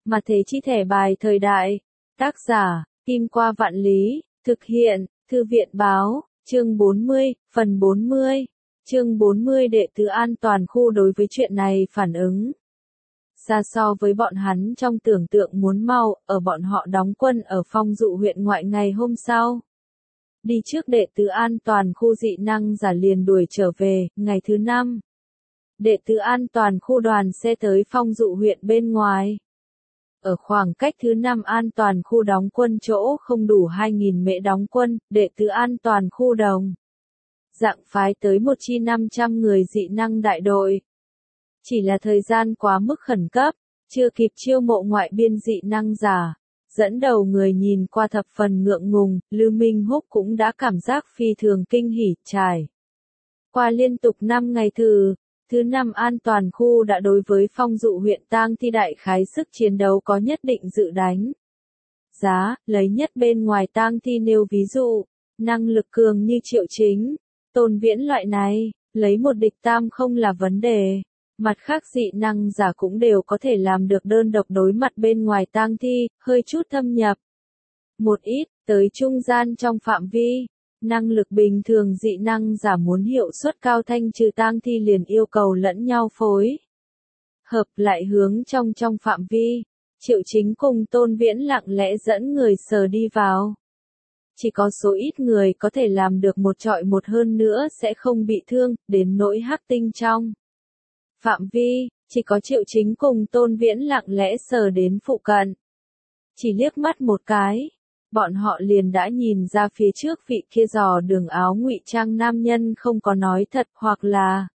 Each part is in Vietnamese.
Mà thế chi thẻ bài thời đại. Tác giả, Kim Qua Vạn Lý, thực hiện, Thư viện báo, chương 40, phần 40. Chương 40 đệ tứ an toàn khu đối với chuyện này phản ứng xa so với bọn hắn trong tưởng tượng muốn mau, ở bọn họ đóng quân ở Phong Dụ huyện ngoại ngày hôm sau. Đi trước đệ tứ an toàn khu dị năng giả liền đuổi trở về, ngày thứ 5. Đệ tứ an toàn khu đoàn xe tới Phong Dụ huyện bên ngoài. Ở khoảng cách thứ 5 an toàn khu đóng quân chỗ không đủ 2.000 mễ đóng quân, đệ tứ an toàn khu đồng dạng phái tới một chi 500 người dị năng đại đội. Chỉ là thời gian quá mức khẩn cấp, chưa kịp chiêu mộ ngoại biên dị năng giả. Dẫn đầu người nhìn qua thập phần ngượng ngùng, Lưu Minh Húc cũng đã cảm giác phi thường kinh hỉ, trải qua liên tục 5 ngày thứ 5 an toàn khu đã đối với Phong Dụ huyện tang thi đại khái sức chiến đấu có nhất định dự đánh giá, lấy nhất bên ngoài tang thi nêu ví dụ, năng lực cường như Triệu Chính, Tôn Viễn loại này, lấy một địch tam không là vấn đề. Mặt khác dị năng giả cũng đều có thể làm được đơn độc đối mặt bên ngoài tang thi, hơi chút thâm nhập một ít, tới trung gian trong phạm vi. Năng lực bình thường dị năng giả muốn hiệu suất cao thanh trừ tang thi liền yêu cầu lẫn nhau phối hợp lại hướng trong phạm vi. Triệu Chính cùng Tôn Viễn lặng lẽ dẫn người sờ đi vào. Chỉ có số ít người có thể làm được một trọi một, hơn nữa sẽ không bị thương, đến nỗi hắc tinh trong phạm vi, chỉ có Triệu Chính cùng Tôn Viễn lặng lẽ sờ đến phụ cận. Chỉ liếc mắt một cái, bọn họ liền đã nhìn ra phía trước vị kia dò đường áo ngụy trang nam nhân không có nói thật, hoặc là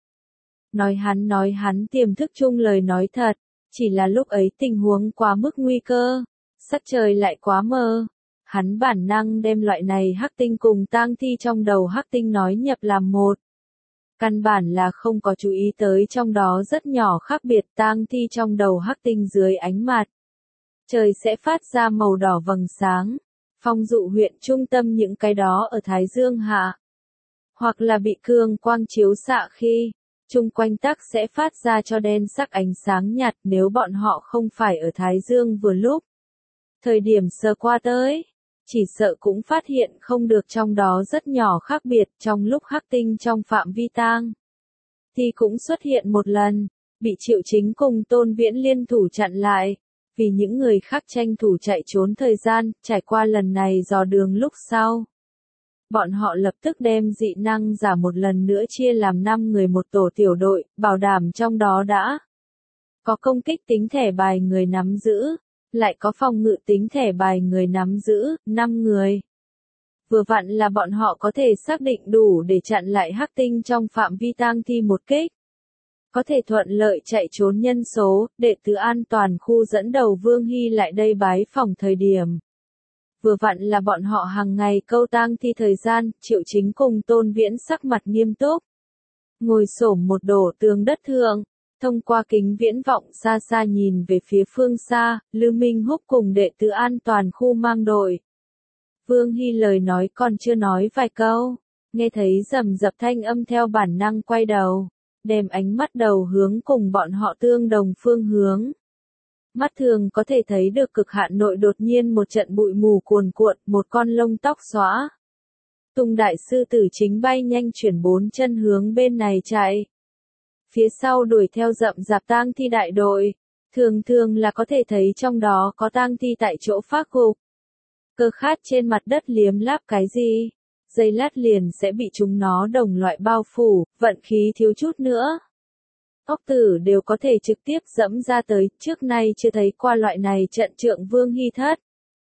nói hắn tiềm thức chung lời nói thật, chỉ là lúc ấy tình huống quá mức nguy cơ, sắc trời lại quá mờ. Hắn bản năng đem loại này hắc tinh cùng tang thi trong đầu hắc tinh nói nhập làm một. Căn bản là không có chú ý tới trong đó rất nhỏ khác biệt, tang thi trong đầu hắc tinh dưới ánh mặt trời sẽ phát ra màu đỏ vầng sáng. Phong Dụ huyện trung tâm những cái đó ở Thái Dương hạ, hoặc là bị cường quang chiếu xạ khi chung quanh tắc sẽ phát ra cho đen sắc ánh sáng nhạt, nếu bọn họ không phải ở Thái Dương vừa lúc thời điểm sờ qua tới, chỉ sợ cũng phát hiện không được trong đó rất nhỏ khác biệt. Trong lúc hắc tinh trong phạm vi tang thì cũng xuất hiện một lần, bị Triệu Chính cùng Tôn Viễn liên thủ chặn lại, vì những người khác tranh thủ chạy trốn thời gian. Trải qua lần này dò đường lúc sau, bọn họ lập tức đem dị năng giả một lần nữa chia làm 5 người một tổ tiểu đội, bảo đảm trong đó đã có công kích tính thẻ bài người nắm giữ, lại có phòng ngự tính thẻ bài người nắm giữ, 5 người. Vừa vặn là bọn họ có thể xác định đủ để chặn lại hắc tinh trong phạm vi tang thi một kích. Có thể thuận lợi chạy trốn nhân số. Đệ tứ an toàn khu dẫn đầu Vương Hy lại đây bái phòng thời điểm. Vừa vặn là bọn họ hàng ngày câu tang thi thời gian. Triệu Chính cùng Tôn Viễn sắc mặt nghiêm túc, ngồi xổm một đổ tường đất thượng. Thông qua kính viễn vọng xa xa nhìn về phía phương xa, Lưu Minh Húc cùng đệ tứ an toàn khu mang đội. Vương Hy lời nói còn chưa nói vài câu, nghe thấy rầm rập thanh âm theo bản năng quay đầu, đem ánh mắt đầu hướng cùng bọn họ tương đồng phương hướng. Mắt thường có thể thấy được cực hạn nội đột nhiên một trận bụi mù cuồn cuộn, một con lông tóc xõa tung đại sư tử chính bay nhanh chuyển 4 chân hướng bên này chạy. Phía sau đuổi theo rậm rạp tang thi đại đội, thường là có thể thấy trong đó có tang thi tại chỗ phát gục. Cơ khát trên mặt đất liếm láp cái gì, giây lát liền sẽ bị chúng nó đồng loại bao phủ, vận khí thiếu chút nữa. Ốc tử đều có thể trực tiếp dẫm ra tới, trước nay chưa thấy qua loại này trận trượng. Vương Hy thất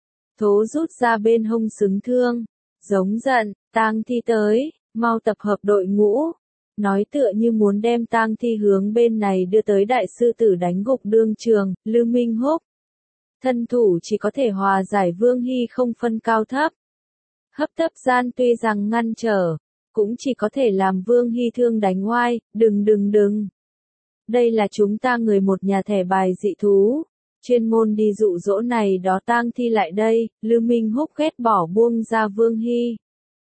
thố rút ra bên hông xứng thương, giống giận, tang thi tới, mau tập hợp đội ngũ. Nói tựa như muốn đem tang thi hướng bên này đưa tới đại sư tử đánh gục đương trường. Lưu Minh Húc thân thủ chỉ có thể hòa giải Vương Hy không phân cao thấp. Hấp tấp gian tuy rằng ngăn trở, cũng chỉ có thể làm Vương Hy thương đánh oai. Đừng. Đây là chúng ta người một nhà thẻ bài dị thú, chuyên môn đi dụ dỗ này đó tang thi lại đây. Lưu Minh Húc ghét bỏ buông ra Vương Hy.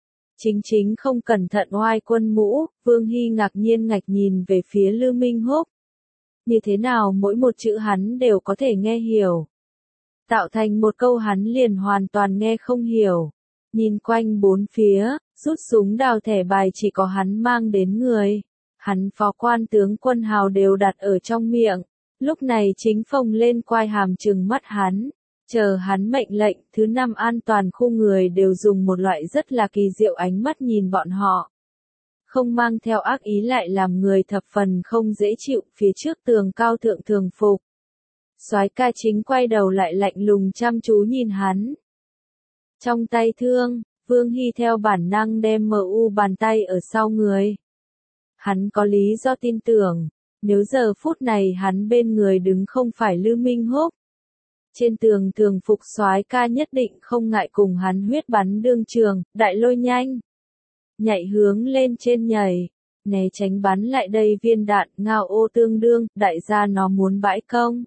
Chính không cẩn thận oai quân mũ. Vương Hy ngạc nhiên ngạch nhìn về phía Lưu Minh Húc. Như thế nào mỗi một chữ hắn đều có thể nghe hiểu. tạo thành một câu hắn liền hoàn toàn nghe không hiểu. Nhìn quanh bốn phía, rút súng đào thẻ bài chỉ có hắn mang đến người. Hắn phó quan tướng quân hào đều đặt ở trong miệng. Lúc này chính phồng lên quai hàm trừng mắt hắn. Chờ hắn mệnh lệnh, thứ 5 an toàn khu người đều dùng một loại rất là kỳ diệu ánh mắt nhìn bọn họ. Không mang theo ác ý lại làm người thập phần không dễ chịu, phía trước tường cao thượng thường phục. Soái ca chính quay đầu lại lạnh lùng chăm chú nhìn hắn. Trong tay thương, Vương Hy theo bản năng đem MU bàn tay ở sau người. Hắn có lý do tin tưởng, nếu giờ phút này hắn bên người đứng không phải Lưu Minh Húc. Trên tường thường phục soái ca nhất định không ngại cùng hắn huyết bắn đương trường, đại lôi nhanh. Nhảy hướng lên trên nhảy, né tránh bắn lại đây viên đạn, ngao ô tương đương, đại gia nó muốn bãi công.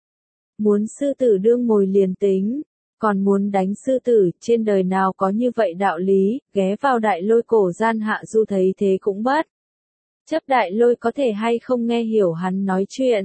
Muốn sư tử đương mồi liền tính, còn muốn đánh sư tử, trên đời nào có như vậy đạo lý, ghé vào đại lôi cổ gian Hạ Du thấy thế cũng bất. Chấp đại lôi có thể hay không nghe hiểu hắn nói chuyện.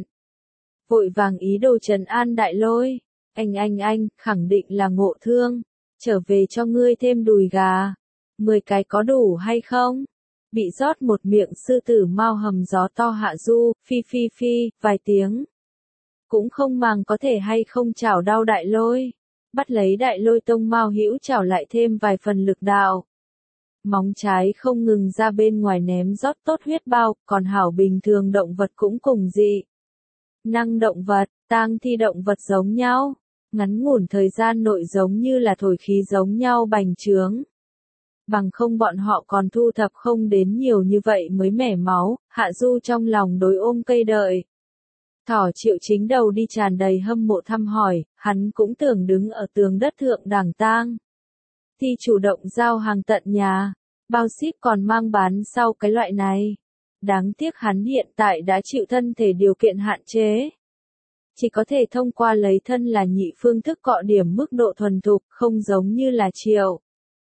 Vội vàng ý đồ trấn an đại lôi, anh, khẳng định là ngộ thương, trở về cho ngươi thêm đùi gà. 10 cái có đủ hay không? Bị rót một miệng sư tử mau hầm gió to Hạ Du, phi, vài tiếng. Cũng không màng có thể hay không chảo đau đại lôi. Bắt lấy đại lôi tông mau hữu chảo lại thêm vài phần lực đạo. Móng trái không ngừng ra bên ngoài ném rót tốt huyết bao, còn hảo bình thường động vật cũng cùng dị. Năng động vật, tang thi động vật giống nhau. Ngắn ngủn thời gian nội giống như là thổi khí giống nhau bành trướng. Bằng không bọn họ còn thu thập không đến nhiều như vậy mới mẻ máu, Hạ Du trong lòng đối ôm cây đợi. Thỏ Triệu Chính đầu đi tràn đầy hâm mộ thăm hỏi, hắn cũng tưởng đứng ở tường đất thượng đàng tang. Thì chủ động giao hàng tận nhà, bao ship còn mang bán sau cái loại này. Đáng tiếc hắn hiện tại đã chịu thân thể điều kiện hạn chế. Chỉ có thể thông qua lấy thân là nhị phương thức cọ điểm mức độ thuần thục, không giống như là Triệu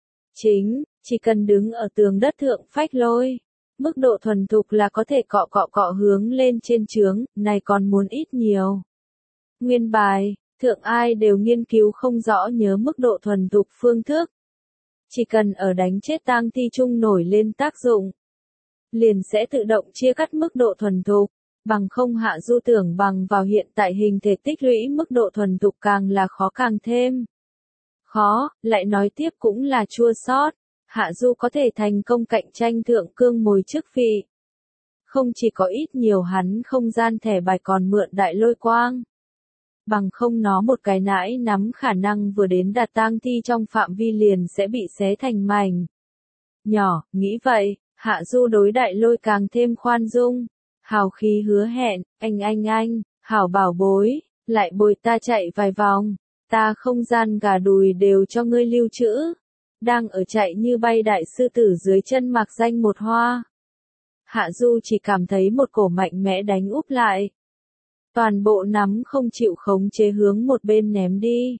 Chính, chỉ cần đứng ở tường đất thượng phách lôi. Mức độ thuần thục là có thể cọ hướng lên trên trướng, này còn muốn ít nhiều. Nguyên bài, thượng ai đều nghiên cứu không rõ nhớ mức độ thuần thục phương thức. Chỉ cần ở đánh chết tang thi chung nổi lên tác dụng, liền sẽ tự động chia cắt mức độ thuần thục, bằng không Hạ Du tưởng bằng vào hiện tại hình thể tích lũy mức độ thuần thục càng là khó càng thêm. Khó, lại nói tiếp cũng là chua xót. Hạ Du có thể thành công cạnh tranh thượng cương mồi chức vị. Không chỉ có ít nhiều hắn không gian thẻ bài còn mượn đại lôi quang. Bằng không nó một cái nãi nắm khả năng vừa đến đạt tang thi trong phạm vi liền sẽ bị xé thành mảnh. Nhỏ, nghĩ vậy, Hạ Du đối đại lôi càng thêm khoan dung. Hào khí hứa hẹn, anh, hảo bảo bối, lại bồi ta chạy vài vòng. Ta không gian gà đùi đều cho ngươi lưu trữ. Đang ở chạy như bay đại sư tử dưới chân mạc danh một hoa. Hạ Du chỉ cảm thấy một cổ mạnh mẽ đánh úp lại. Toàn bộ nắm không chịu khống chế hướng một bên ném đi.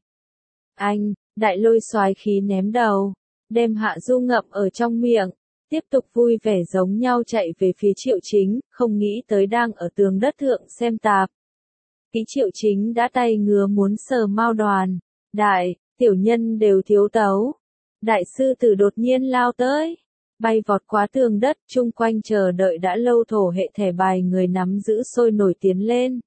Anh, đại lôi xoái khí ném đầu, đem Hạ Du ngậm ở trong miệng, tiếp tục vui vẻ giống nhau chạy về phía Triệu Chính, không nghĩ tới đang ở tường đất thượng xem tạp. Ký Triệu Chính đã tay ngứa muốn sờ mao đoàn, đại, tiểu nhân đều thiếu tấu. Đại sư tử đột nhiên lao tới, bay vọt qua tường đất, chung quanh chờ đợi đã lâu thổ hệ thẻ bài người nắm giữ sôi nổi tiến lên.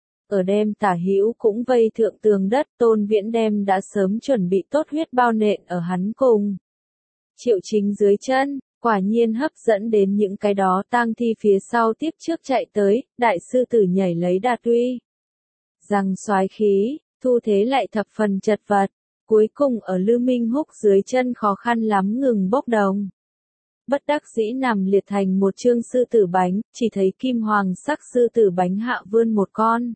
Ở đêm tả hữu cũng vây thượng tường đất, Tôn Viễn đem đã sớm chuẩn bị tốt huyết bao nện ở hắn cùng. Triệu Chính dưới chân, quả nhiên hấp dẫn đến những cái đó tang thi phía sau tiếp trước chạy tới, đại sư tử nhảy lấy đà tuy. Răng xoái khí, thu thế lại thập phần chật vật. Cuối cùng ở Lưu Minh Húc dưới chân khó khăn lắm ngừng bốc đồng. Bất đắc dĩ nằm liệt thành một chương sư tử bánh, chỉ thấy kim hoàng sắc sư tử bánh hạ vươn một con.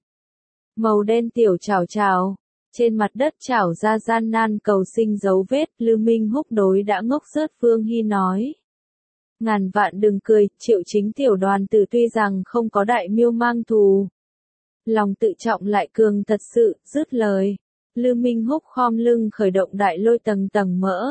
Màu đen tiểu chảo chảo, trên mặt đất chảo ra gian nan cầu sinh dấu vết, Lưu Minh Húc đối đã ngốc rớt Vương Hy nói. Ngàn vạn đừng cười, Triệu Chính tiểu đoàn tử tuy rằng không có đại miêu mang thù. Lòng tự trọng lại cường thật sự, dứt lời. Lưu Minh Húc khom lưng khởi động đại lôi tầng tầng mỡ.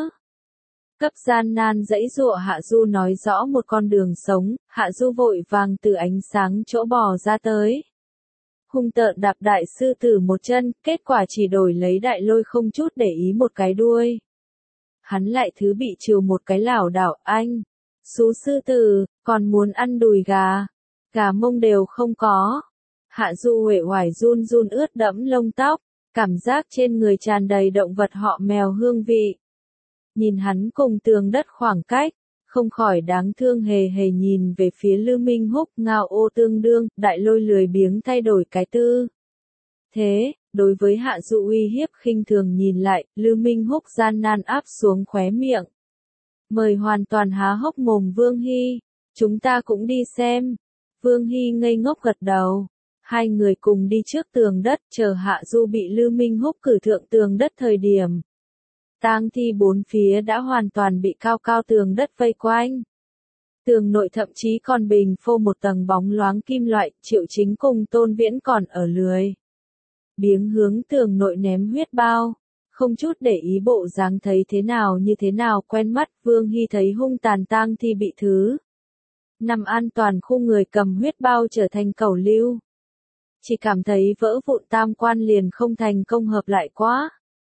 Cấp gian nan dãy dụa Hạ Du nói rõ một con đường sống, Hạ Du vội vàng từ ánh sáng chỗ bò ra tới. hung tợn đạp đại sư tử một chân, kết quả chỉ đổi lấy Đại Lôi không chút để ý một cái đuôi. Hắn lại thứ bị trừ một cái lảo đảo, anh, xú sư tử, còn muốn ăn đùi gà, gà mông đều không có. Hạ Du uể oải run run ướt đẫm lông tóc, cảm giác trên người tràn đầy động vật họ mèo hương vị. Nhìn hắn cùng tường đất khoảng cách, không khỏi đáng thương hề hề nhìn về phía Lư Minh Húc, ngao ô tương đương, Đại Lôi lười biếng thay đổi cái tư. Thế, đối với Hạ Du uy hiếp khinh thường nhìn lại, Lư Minh Húc gian nan áp xuống khóe miệng. Mời hoàn toàn há hốc mồm Vương Hy, chúng ta cũng đi xem. Vương Hy ngây ngốc gật đầu. Hai người cùng đi trước tường đất, chờ Hạ Du bị Lư Minh Húc cử thượng tường đất thời điểm. Tang thi bốn phía đã hoàn toàn bị cao cao tường đất vây quanh. Tường nội thậm chí còn bình phô một tầng bóng loáng kim loại, Triệu Chính cùng Tôn Viễn còn ở lười biếng hướng tường nội ném huyết bao. Không chút để ý bộ dáng thấy thế nào như thế nào quen mắt, Vương Hy thấy hung tàn tang thi bị thứ nằm an toàn khu người cầm huyết bao trở thành cẩu lưu. Chỉ cảm thấy vỡ vụn tam quan liền không thành công hợp lại quá.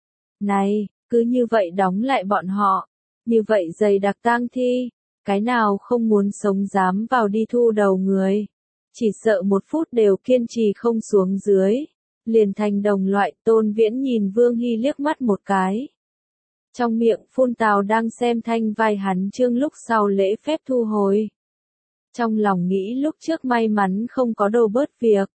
Này, cứ như vậy đóng lại bọn họ, như vậy dày đặc tang thi, cái nào không muốn sống dám vào đi thu đầu người. Chỉ sợ một phút đều kiên trì không xuống dưới, liền thành đồng loại. Tôn Viễn nhìn Vương Hy liếc mắt một cái. Trong miệng phun tào đang xem thanh vai hắn chương lúc sau lễ phép thu hồi. Trong lòng nghĩ lúc trước may mắn không có đồ bớt việc.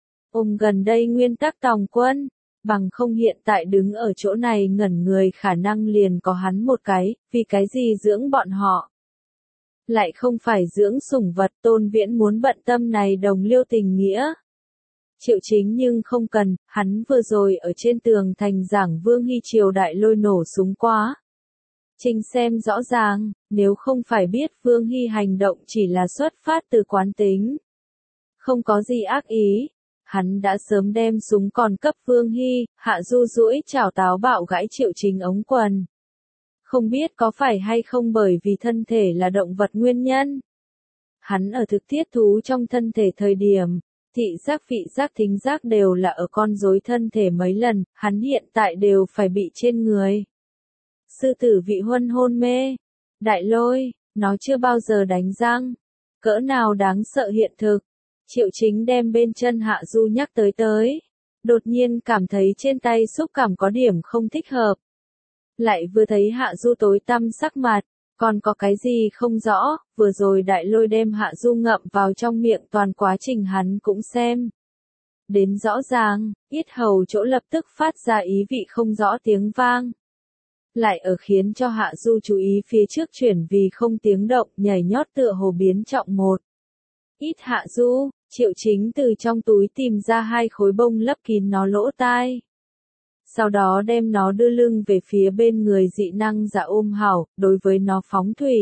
Gần đây nguyên tắc tòng quân, bằng không hiện tại đứng ở chỗ này ngẩn người khả năng liền có hắn một cái, vì cái gì dưỡng bọn họ. Lại không phải dưỡng sủng vật. Tôn Viễn muốn bận tâm này đồng liêu tình nghĩa. Triệu Chính nhưng không cần, hắn vừa rồi ở trên tường thành giảng Vương Hy triều Đại Lôi nổ súng quá. Trình xem rõ ràng, nếu không phải biết Vương Hy hành động chỉ là xuất phát từ quán tính. Không có gì ác ý. Hắn đã sớm đem súng còn cấp Vương Hy. Hạ Du duỗi chảo táo bạo gãi Triệu Chính ống quần. Không biết có phải hay không bởi vì thân thể là động vật nguyên nhân. Hắn ở thực thiết thú trong thân thể thời điểm, thị giác vị giác thính giác đều là ở con rối thân thể mấy lần, hắn hiện tại đều phải bị trên người. Sư tử vị huân hôn mê. Đại Lôi, nó chưa bao giờ đánh răng. Cỡ nào đáng sợ hiện thực. Triệu Chính đem bên chân Hạ Du nhắc tới. Đột nhiên cảm thấy trên tay xúc cảm có điểm không thích hợp. Lại vừa thấy Hạ Du tối tăm sắc mặt, còn có cái gì không rõ, vừa rồi Đại Lôi đem Hạ Du ngậm vào trong miệng toàn quá trình hắn cũng xem. Đến rõ ràng, yết hầu chỗ lập tức phát ra ý vị không rõ tiếng vang. Lại ở khiến cho Hạ Du chú ý phía trước chuyển vì không tiếng động, nhảy nhót tựa hồ biến trọng một. Ít Hạ Du, Triệu Chính từ trong túi tìm ra 2 khối bông lấp kín nó lỗ tai. Sau đó đem nó đưa lưng về phía bên người dị năng giả ôm hảo, đối với nó phóng thủy.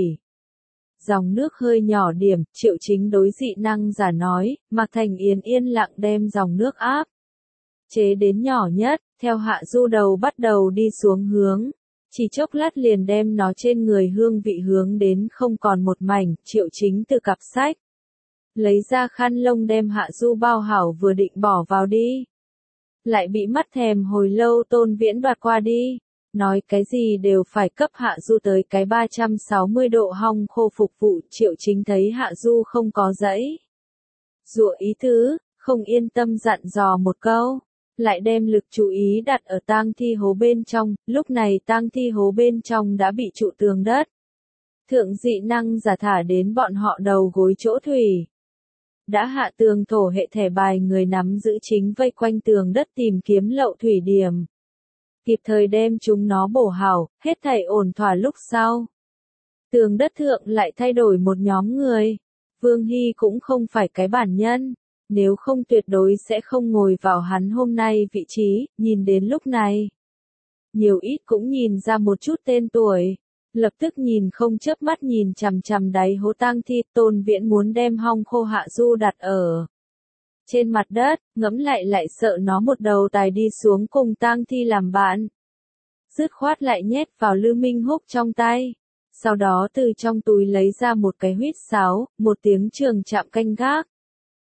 Dòng nước hơi nhỏ điểm, Triệu Chính đối dị năng giả nói, Mạc Thành Yến yên lặng đem dòng nước áp chế đến nhỏ nhất, theo Hạ Du đầu bắt đầu đi xuống hướng. Chỉ chốc lát liền đem nó trên người hương vị hướng đến không còn một mảnh. Triệu Chính từ cặp sách lấy ra khăn lông đem Hạ Du bao hảo vừa định bỏ vào đi. Lại bị mắt thèm hồi lâu Tôn Viễn đoạt qua đi. Nói cái gì đều phải cấp Hạ Du tới cái 360 độ hong khô phục vụ. Triệu Chính thấy Hạ Du không có dãy dụa ý tứ, không yên tâm dặn dò một câu. Lại đem lực chú ý đặt ở tang thi hố bên trong. Lúc này tang thi hố bên trong đã bị trụ tường đất. Thượng dị năng giả thả đến bọn họ đầu gối chỗ thủy. Đã hạ tường thổ hệ thẻ bài người nắm giữ chính vây quanh tường đất tìm kiếm lậu thủy điểm. Kịp thời đem chúng nó bổ hảo, hết thảy ổn thỏa lúc sau. Tường đất thượng lại thay đổi một nhóm người. Vương Hy cũng không phải cái bản nhân. Nếu không tuyệt đối sẽ không ngồi vào hắn hôm nay vị trí, nhìn đến lúc này. Nhiều ít cũng nhìn ra một chút tên tuổi. Lập tức nhìn không chớp mắt nhìn chằm chằm đáy hố tang thi. Tôn Viễn muốn đem hong khô Hạ Du đặt ở trên mặt đất, ngẫm lại sợ nó một đầu tài đi xuống cùng tang thi làm bạn. Dứt khoát lại nhét vào Lư Minh Húc trong tay. Sau đó từ trong túi lấy ra một cái huýt sáo, một tiếng trường chạm canh gác.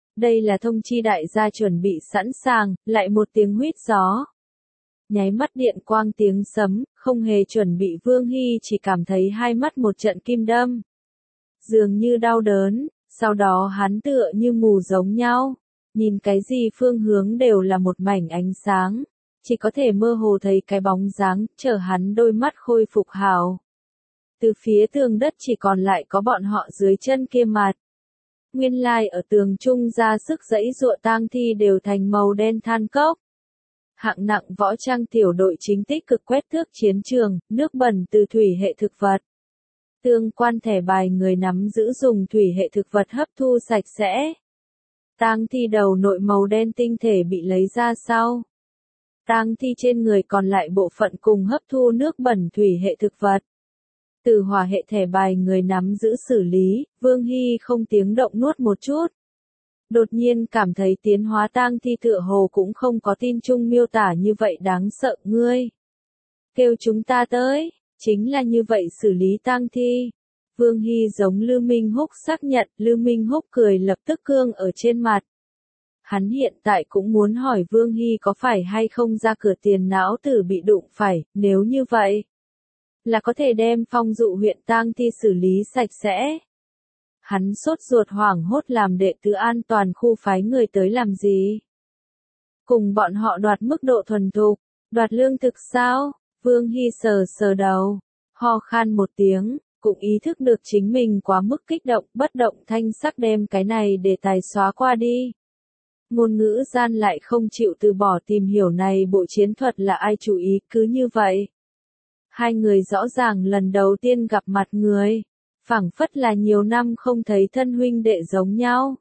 Đây là thông chi đại gia chuẩn bị sẵn sàng, lại một tiếng huýt gió. Nháy mắt điện quang tiếng sấm, không hề chuẩn bị Vương Hy chỉ cảm thấy hai mắt một trận kim đâm. Dường như đau đớn, sau đó hắn tựa như mù giống nhau. Nhìn cái gì phương hướng đều là một mảnh ánh sáng. Chỉ có thể mơ hồ thấy cái bóng dáng, chờ hắn đôi mắt khôi phục hào. Từ phía tường đất chỉ còn lại có bọn họ dưới chân kia mặt. Nguyên lai ở tường trung ra sức dãy dụa tang thi đều thành màu đen than cốc. Hạng nặng võ trang tiểu đội chính tích cực quét tước chiến trường, nước bẩn từ thủy hệ thực vật. Tương quan thẻ bài người nắm giữ dùng thủy hệ thực vật hấp thu sạch sẽ. Tang thi đầu nội màu đen tinh thể bị lấy ra sau. Tang thi trên người còn lại bộ phận cùng hấp thu nước bẩn thủy hệ thực vật. Từ hỏa hệ thẻ bài người nắm giữ xử lý, Vương Hy không tiếng động nuốt một chút. Đột nhiên cảm thấy tiến hóa tang thi tựa hồ cũng không có tin chung miêu tả như vậy đáng sợ ngươi. Kêu chúng ta tới, chính là như vậy xử lý tang thi. Vương Hy giống Lưu Minh Húc xác nhận, Lưu Minh Húc cười lập tức cương ở trên mặt. Hắn hiện tại cũng muốn hỏi Vương Hy có phải hay không ra cửa tiền não tử bị đụng phải, nếu như vậy, là có thể đem Phong Dụ huyện tang thi xử lý sạch sẽ. Hắn sốt ruột hoảng hốt làm đệ tứ an toàn khu phái người tới làm gì? Cùng bọn họ đoạt mức độ thuần thục, đoạt lương thực sao? Vương Hy sờ sờ đầu, ho khan một tiếng, cũng ý thức được chính mình quá mức kích động, bất động thanh sắc đem cái này để tài xóa qua đi. Ngôn ngữ gian lại không chịu từ bỏ tìm hiểu này bộ chiến thuật là ai chủ ý, cứ như vậy. Hai người rõ ràng lần đầu tiên gặp mặt người, phảng phất là nhiều năm không thấy thân huynh đệ giống nhau.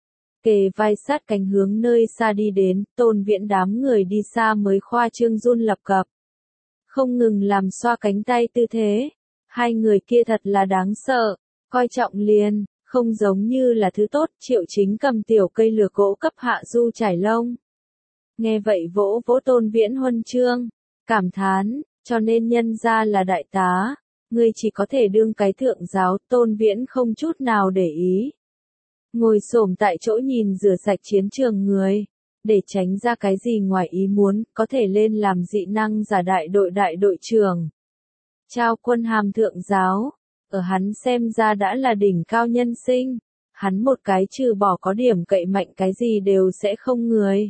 Kề vai sát cánh hướng nơi xa đi đến, Tôn Viễn đám người đi xa mới khoa trương run lập cập. Không ngừng làm xoa cánh tay tư thế. Hai người kia thật là đáng sợ, coi trọng liền, không giống như là thứ tốt. Triệu Chính cầm tiểu cây lược gỗ cấp Hạ Du trải lông. Nghe vậy vỗ vỗ Tôn Viễn huân chương, cảm thán, cho nên nhân ra là đại tá, ngươi chỉ có thể đương cái thượng giáo. Tôn Viễn không chút nào để ý. Ngồi xổm tại chỗ nhìn rửa sạch chiến trường người, để tránh ra cái gì ngoài ý muốn, có thể lên làm dị năng giả đại đội trưởng. Trao quân hàm thượng giáo, ở hắn xem ra đã là đỉnh cao nhân sinh, hắn một cái trừ bỏ có điểm cậy mạnh cái gì đều sẽ không người.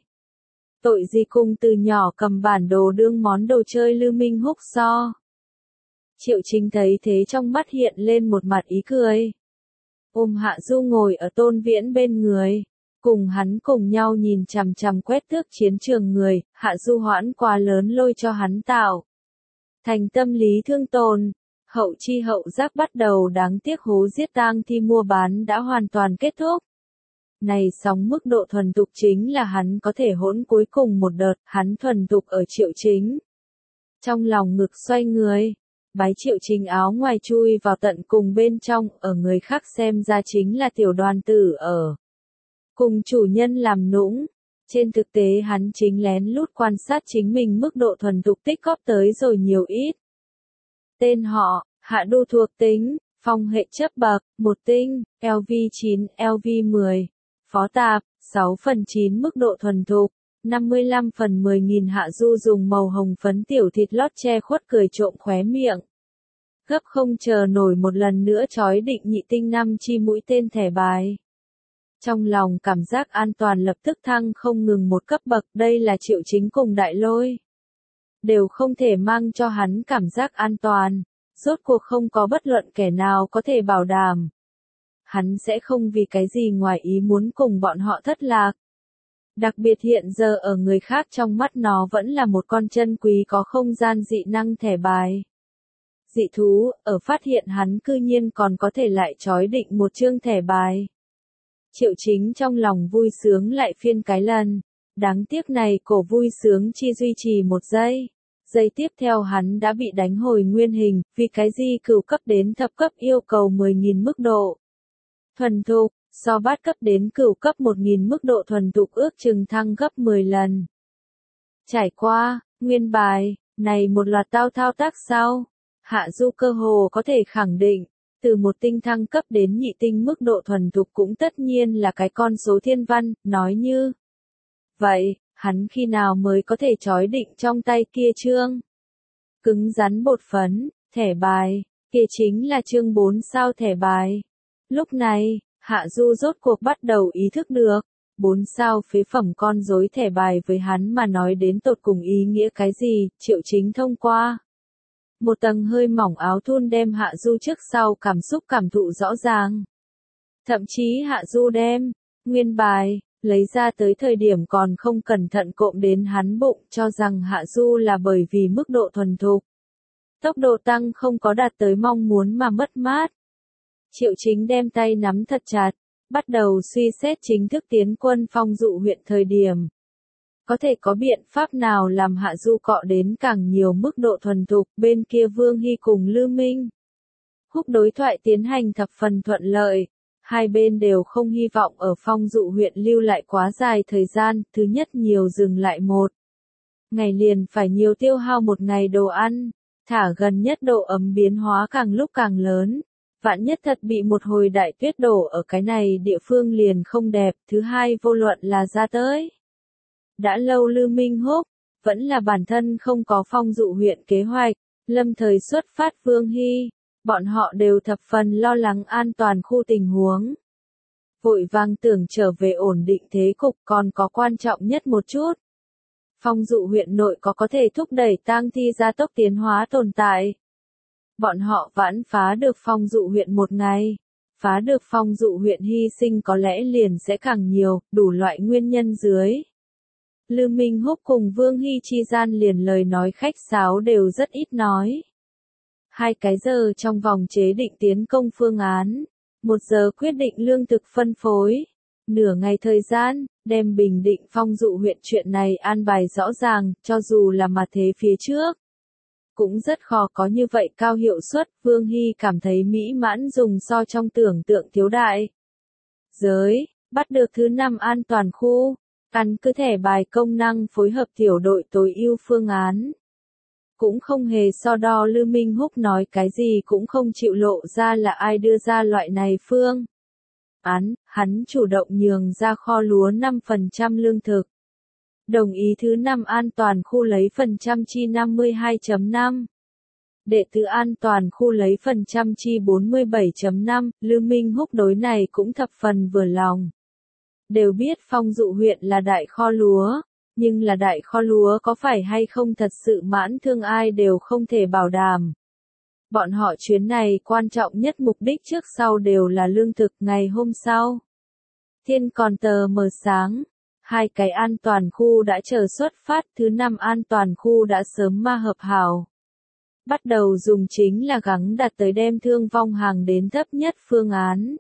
Tội gì cùng từ nhỏ cầm bản đồ đương món đồ chơi Lưu Minh Húc so. Triệu Chính thấy thế trong mắt hiện lên một mặt ý cười. Ôm Hạ Du ngồi ở Tôn Viễn bên người, cùng hắn cùng nhau nhìn chằm chằm quét tước chiến trường người. Hạ Du hoãn quá lớn lôi cho hắn tạo thành tâm lý thương tổn, hậu chi hậu giác bắt đầu đáng tiếc hố giết tang thi mua bán đã hoàn toàn kết thúc. Này sóng mức độ thuần thục chính là hắn có thể hỗn cuối cùng một đợt, hắn thuần thục ở Triệu Chính. Trong lòng ngực xoay người, bái Triệu Chính áo ngoài chui vào tận cùng bên trong, ở người khác xem ra chính là tiểu đoàn tử ở. Cùng chủ nhân làm nũng. Trên thực tế hắn chính lén lút quan sát chính mình mức độ thuần thục tích góp tới rồi nhiều ít. Tên họ, Hạ Du thuộc tính, phong hệ chấp bậc, 1 tinh, LV9, LV10, phó tạp, 6/9 mức độ thuần thục, 55/10.000. Hạ Du dùng màu hồng phấn tiểu thịt lót che khuất cười trộm khóe miệng. Gấp không chờ nổi một lần nữa chói định nhị tinh 5 chi mũi tên thẻ bài. Trong lòng cảm giác an toàn lập tức thăng không ngừng một cấp bậc, đây là Triệu Chính cùng Đại Lôi. Đều không thể mang cho hắn cảm giác an toàn, rốt cuộc không có bất luận kẻ nào có thể bảo đảm. Hắn sẽ không vì cái gì ngoài ý muốn cùng bọn họ thất lạc. Đặc biệt hiện giờ ở người khác trong mắt nó vẫn là một con chân quý có không gian dị năng thẻ bài. Dị thú, ở phát hiện hắn cư nhiên còn có thể lại chói định một chương thẻ bài. Triệu Chính trong lòng vui sướng lại phiên cái lần. Đáng tiếc này cổ vui sướng chi duy trì 1 giây. Giây tiếp theo hắn đã bị đánh hồi nguyên hình, vì cái gì cửu cấp đến thập cấp yêu cầu 10.000 mức độ thuần thục, so bát cấp đến cửu cấp 1.000 mức độ thuần thục ước chừng thăng gấp 10 lần. Trải qua, nguyên bài, này một loạt thao tác sau, Hạ Du cơ hồ có thể khẳng định, Từ một tinh thăng cấp đến nhị tinh mức độ thuần thục cũng tất nhiên là cái con số thiên văn, nói như. Vậy, hắn khi nào mới có thể trói định trong tay kia chương? Cứng rắn bột phấn, thẻ bài, kia chính là chương 4 sao thẻ bài. Lúc này, Hạ Du rốt cuộc bắt đầu ý thức được, 4 sao phế phẩm con rối thẻ bài với hắn mà nói đến tột cùng ý nghĩa cái gì, Triệu Chính thông qua. Một tầng hơi mỏng áo thun đem Hạ Du trước sau cảm xúc cảm thụ rõ ràng. Thậm chí Hạ Du đem, nguyên bài, lấy ra tới thời điểm còn không cẩn thận cộm đến hắn bụng cho rằng Hạ Du là bởi vì mức độ thuần thục. Tốc độ tăng không có đạt tới mong muốn mà mất mát. Triệu Chính đem tay nắm thật chặt, bắt đầu suy xét chính thức tiến quân Phong Dụ huyện thời điểm. Có thể có biện pháp nào làm Hạ Du cọ đến càng nhiều mức độ thuần thục, bên kia Vương Hy cùng Lư Minh. Húc đối thoại tiến hành thập phần thuận lợi, hai bên đều không hy vọng ở Phong Dụ huyện lưu lại quá dài thời gian, thứ nhất nhiều dừng lại một ngày liền phải nhiều tiêu hao một ngày đồ ăn, thả gần nhất độ ấm biến hóa càng lúc càng lớn. Vạn nhất thật bị một hồi đại tuyết đổ ở cái này địa phương liền không đẹp, thứ hai vô luận là ra tới. Đã lâu Lư Minh Húc, vẫn là bản thân không có Phong Dụ huyện kế hoạch, lâm thời xuất phát Vương Hy, bọn họ đều thập phần lo lắng an toàn khu tình huống. Vội vàng tưởng trở về ổn định thế cục còn có quan trọng nhất một chút. Phong Dụ huyện nội có thể thúc đẩy tang thi gia tốc tiến hóa tồn tại. Bọn họ vãn phá được Phong Dụ huyện một ngày, phá được Phong Dụ huyện hy sinh có lẽ liền sẽ càng nhiều, đủ loại nguyên nhân dưới. Lư Minh Húc cùng Vương Hy chi gian liền lời nói khách sáo đều rất ít nói. 2 cái giờ trong vòng chế định tiến công phương án, 1 giờ quyết định lương thực phân phối, nửa ngày thời gian, đem bình định Phong Dụ huyện chuyện này an bài rõ ràng, cho dù là mặt thế phía trước. Cũng rất khó có như vậy cao hiệu suất, Vương Hy cảm thấy mỹ mãn dùng so trong tưởng tượng thiếu đại. Giới, bắt được thứ 5 an toàn khu, căn cứ thẻ bài công năng phối hợp tiểu đội tối ưu phương án. Cũng không hề so đo Lư Minh Húc nói cái gì cũng không chịu lộ ra là ai đưa ra loại này phương án, hắn chủ động nhường ra kho lúa 5% lương thực. Đồng ý thứ 5 an toàn khu lấy phần trăm chi 52.5. Đệ tứ an toàn khu lấy phần trăm chi 47.5, Lư Minh Húc đối này cũng thập phần vừa lòng. Đều biết Phong Dụ huyện là đại kho lúa, nhưng là đại kho lúa có phải hay không thật sự mãn thương ai đều không thể bảo đảm. Bọn họ chuyến này quan trọng nhất mục đích trước sau đều là lương thực ngày hôm sau. Thiên còn tờ mờ sáng. 2 cái an toàn khu đã chờ xuất phát, thứ 5 an toàn khu đã sớm ma hợp hảo. Bắt đầu dùng chính là gắng đạt tới đem thương vong hàng đến thấp nhất phương án.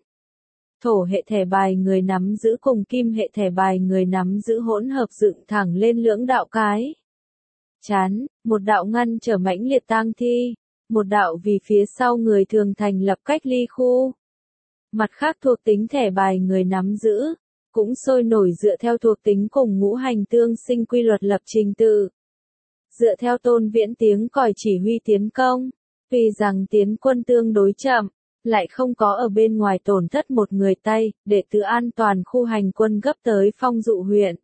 Thổ hệ thẻ bài người nắm giữ cùng kim hệ thẻ bài người nắm giữ hỗn hợp dựng thẳng lên lưỡng đạo cái. Chán, một đạo ngăn trở mãnh liệt tang thi, một đạo vì phía sau người thường thành lập cách ly khu. Mặt khác thuộc tính thẻ bài người nắm giữ, cũng sôi nổi dựa theo thuộc tính cùng ngũ hành tương sinh quy luật lập trình tự. Dựa theo Tôn Viễn tiếng còi chỉ huy tiến công, vì rằng tiến quân tương đối chậm, lại không có ở bên ngoài tổn thất một người tay, để từ an toàn khu hành quân gấp tới Phong Dụ huyện.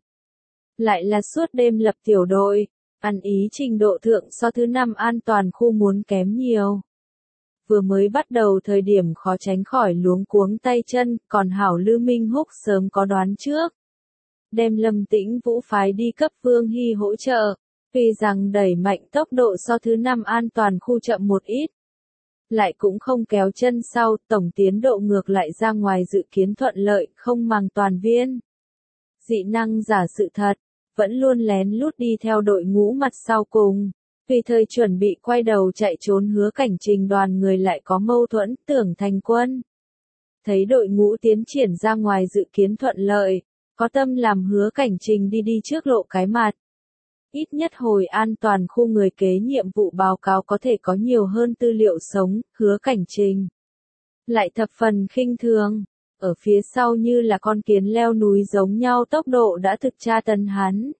Lại là suốt đêm lập tiểu đội, ăn ý trình độ thượng so thứ 5 an toàn khu muốn kém nhiều. Vừa mới bắt đầu thời điểm khó tránh khỏi luống cuống tay chân, còn hảo Lư Minh Húc sớm có đoán trước. Đem Lâm Tĩnh Vũ phái đi cấp Vương Hy hỗ trợ, vì rằng đẩy mạnh tốc độ so thứ 5 an toàn khu chậm một ít. Lại cũng không kéo chân sau, tổng tiến độ ngược lại ra ngoài dự kiến thuận lợi, không màng toàn viên. Dị năng giả sự thật, vẫn luôn lén lút đi theo đội ngũ mặt sau cùng. Vì thời chuẩn bị quay đầu chạy trốn Hứa Cảnh Trình đoàn người lại có mâu thuẫn, tưởng thành quân. Thấy đội ngũ tiến triển ra ngoài dự kiến thuận lợi, có tâm làm Hứa Cảnh Trình đi trước lộ cái mặt. Ít nhất hồi an toàn khu người kế nhiệm vụ báo cáo có thể có nhiều hơn tư liệu sống, Hứa Cảnh Trình. Lại thập phần khinh thường, ở phía sau như là con kiến leo núi giống nhau tốc độ đã thực tra tấn hắn.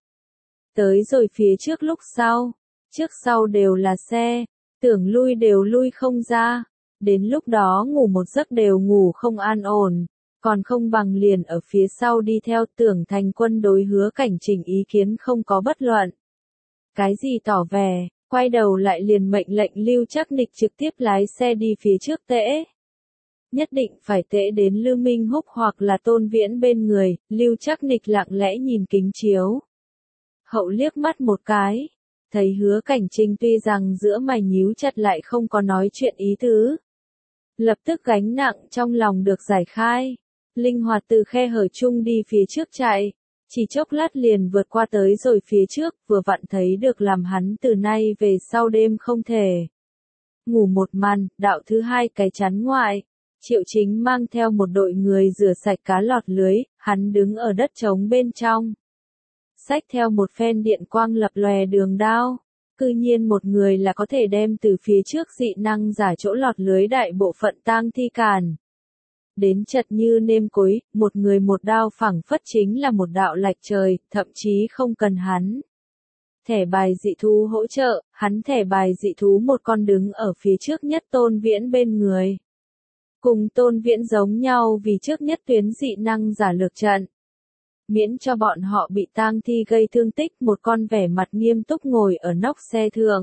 Tới rồi phía trước lúc sau. Trước sau đều là xe, tưởng lui đều lui không ra, Đến lúc đó ngủ một giấc đều ngủ không an ổn, còn không bằng liền ở phía sau đi theo. Tưởng Thành Quân đối Hứa Cảnh Trình ý kiến không có bất luận. Cái gì tỏ vẻ, quay đầu lại liền mệnh lệnh Lưu Trác Nịch trực tiếp lái xe đi phía trước tễ. Nhất định phải tễ đến Lưu Minh Húc hoặc là Tôn Viễn bên người. Lưu Trác Nịch lặng lẽ nhìn kính chiếu hậu liếc mắt một cái, thấy Hứa Cảnh Trình tuy rằng giữa mày nhíu chặt lại không có nói chuyện ý tứ. Lập tức gánh nặng trong lòng được giải khai, linh hoạt từ khe hở chung đi phía trước chạy, chỉ chốc lát liền vượt qua tới rồi phía trước, vừa vặn thấy được làm hắn từ nay về sau đêm không thể ngủ một màn. Đạo thứ hai cái chắn ngoại, Triệu Chính mang theo một đội người rửa sạch cá lọt lưới, hắn đứng ở đất trống bên trong, xách theo một phen điện quang lập lòe đường đao. Cư nhiên một người là có thể đem từ phía trước dị năng giả chỗ lọt lưới đại bộ phận tang thi càn đến chật như nêm cối, một người một đao phẳng phất chính là một đạo lạch trời, thậm chí không cần hắn thẻ bài dị thú hỗ trợ, hắn thẻ bài dị thú một con đứng ở phía trước nhất Tôn Viễn bên người. Cùng Tôn Viễn giống nhau vì trước nhất tuyến dị năng giả lược trận, miễn cho bọn họ bị tang thi gây thương tích. Một con vẻ mặt nghiêm túc ngồi ở nóc xe thượng,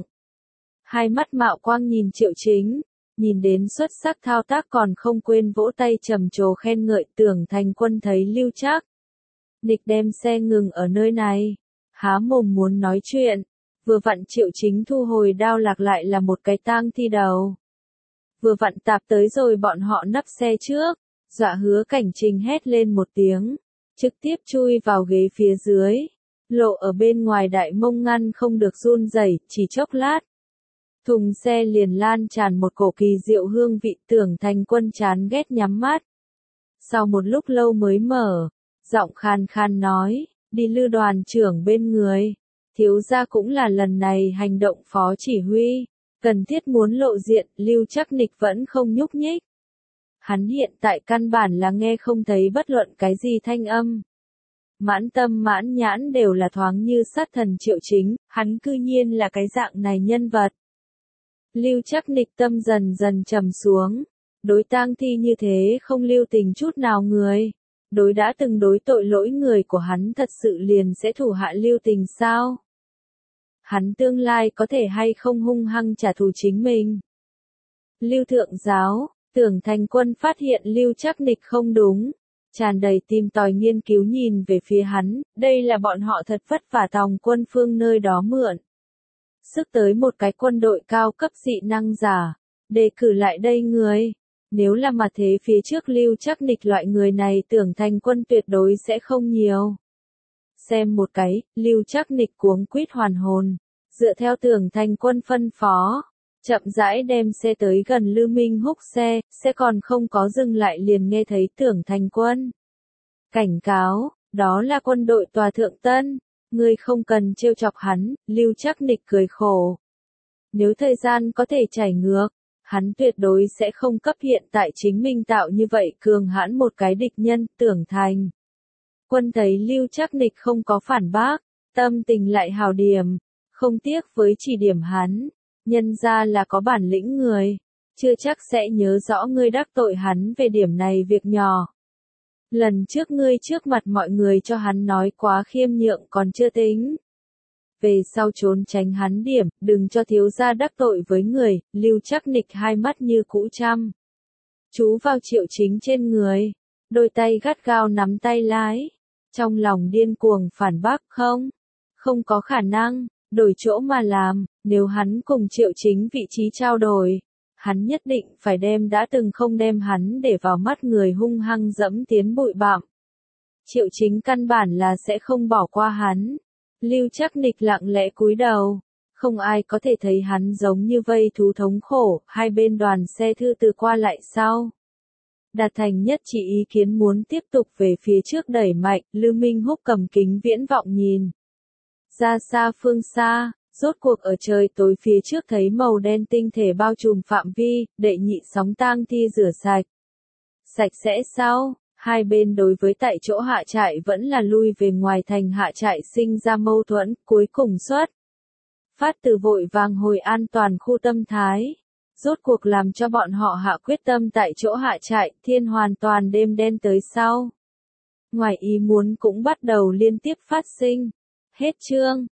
hai mắt mạo quang nhìn Triệu Chính, nhìn đến xuất sắc thao tác còn không quên vỗ tay trầm trồ khen ngợi. Tưởng Thành Quân thấy Lưu Trác Nịch đem xe ngừng ở nơi này, há mồm muốn nói chuyện, vừa vặn Triệu Chính thu hồi đao lạc lại là một cái tang thi đầu. Vừa vặn tạp tới rồi bọn họ nấp xe trước, dọa Hứa Cảnh Trình hét lên một tiếng, trực tiếp chui vào ghế phía dưới, lộ ở bên ngoài đại mông ngăn không được run rẩy. Chỉ chốc lát, thùng xe liền lan tràn một cổ kỳ diệu hương vị. Tưởng Thành Quân chán ghét nhắm mắt, sau một lúc lâu mới mở giọng khan khan nói, đi Lư đoàn trưởng bên người, thiếu gia cũng là lần này hành động phó chỉ huy, cần thiết muốn lộ diện. Lưu Trác Nịch vẫn không nhúc nhích, hắn hiện tại căn bản là nghe không thấy bất luận cái gì thanh âm. Mãn tâm mãn nhãn đều là thoáng như sát thần Triệu Chính, hắn cư nhiên là cái dạng này nhân vật. Lưu Trác Nịch tâm dần dần trầm xuống, đối tang thi như thế không lưu tình chút nào người, đối đã từng đối tội lỗi người của hắn thật sự liền sẽ thủ hạ lưu tình sao? Hắn tương lai có thể hay không hung hăng trả thù chính mình? Lưu Thượng Giáo, Tưởng Thành Quân phát hiện Lưu Trác Nịch không đúng, tràn đầy tìm tòi nghiên cứu nhìn về phía hắn. Đây là bọn họ thật vất vả tòng quân phương nơi đó mượn sức tới một cái quân đội cao cấp dị năng giả, đề cử lại đây người. Nếu là mà thế phía trước Lưu Trác Nịch loại người này Tưởng Thành Quân tuyệt đối sẽ không nhiều. Xem một cái, Lưu Trác Nịch cuống quýt hoàn hồn, dựa theo Tưởng Thành Quân phân phó, chậm rãi đem xe tới gần Lưu Minh Húc xe còn không có dừng lại liền nghe thấy Tưởng Thành Quân cảnh cáo, đó là quân đội tòa thượng tân, ngươi không cần trêu chọc hắn. Lưu Trác Nịch cười khổ, nếu thời gian có thể chảy ngược, hắn tuyệt đối sẽ không cấp hiện tại chính mình tạo như vậy cường hãn một cái địch nhân. Tưởng Thành Quân thấy Lưu Trác Nịch không có phản bác, tâm tình lại hào điểm, không tiếc với chỉ điểm hắn, nhân ra là có bản lĩnh người, chưa chắc sẽ nhớ rõ ngươi đắc tội hắn về điểm này việc nhỏ. Lần trước ngươi trước mặt mọi người cho hắn nói quá khiêm nhượng còn chưa tính, về sau trốn tránh hắn điểm, đừng cho thiếu gia đắc tội với người. Lưu Trác Nịch hai mắt như cũ chăm chú vào Triệu Chính trên người, đôi tay gắt gao nắm tay lái, trong lòng điên cuồng phản bác, không có khả năng, đổi chỗ mà làm, nếu hắn cùng Triệu Chính vị trí trao đổi, hắn nhất định phải đem đã từng không đem hắn để vào mắt người hung hăng dẫm tiến bụi bặm. Triệu Chính căn bản là sẽ không bỏ qua hắn. Lưu Trác Nịch lặng lẽ cúi đầu, không ai có thể thấy hắn giống như vây thú thống khổ. Hai bên đoàn xe thư từ qua lại sau, đạt thành nhất chỉ ý kiến muốn tiếp tục về phía trước đẩy mạnh. Lưu Minh Húc cầm kính viễn vọng nhìn ra xa phương xa, rốt cuộc ở trời tối phía trước thấy màu đen tinh thể bao trùm phạm vi. Đệ nhị sóng tang thi rửa sạch sẽ sau, hai bên đối với tại chỗ hạ trại vẫn là lui về ngoài thành hạ trại sinh ra mâu thuẫn, cuối cùng xuất phát từ vội vàng hồi an toàn khu tâm thái. rốt cuộc làm cho bọn họ hạ quyết tâm tại chỗ hạ trại, thiên hoàn toàn đêm đen tới sau. Ngoài ý muốn cũng bắt đầu liên tiếp phát sinh. Hết chương.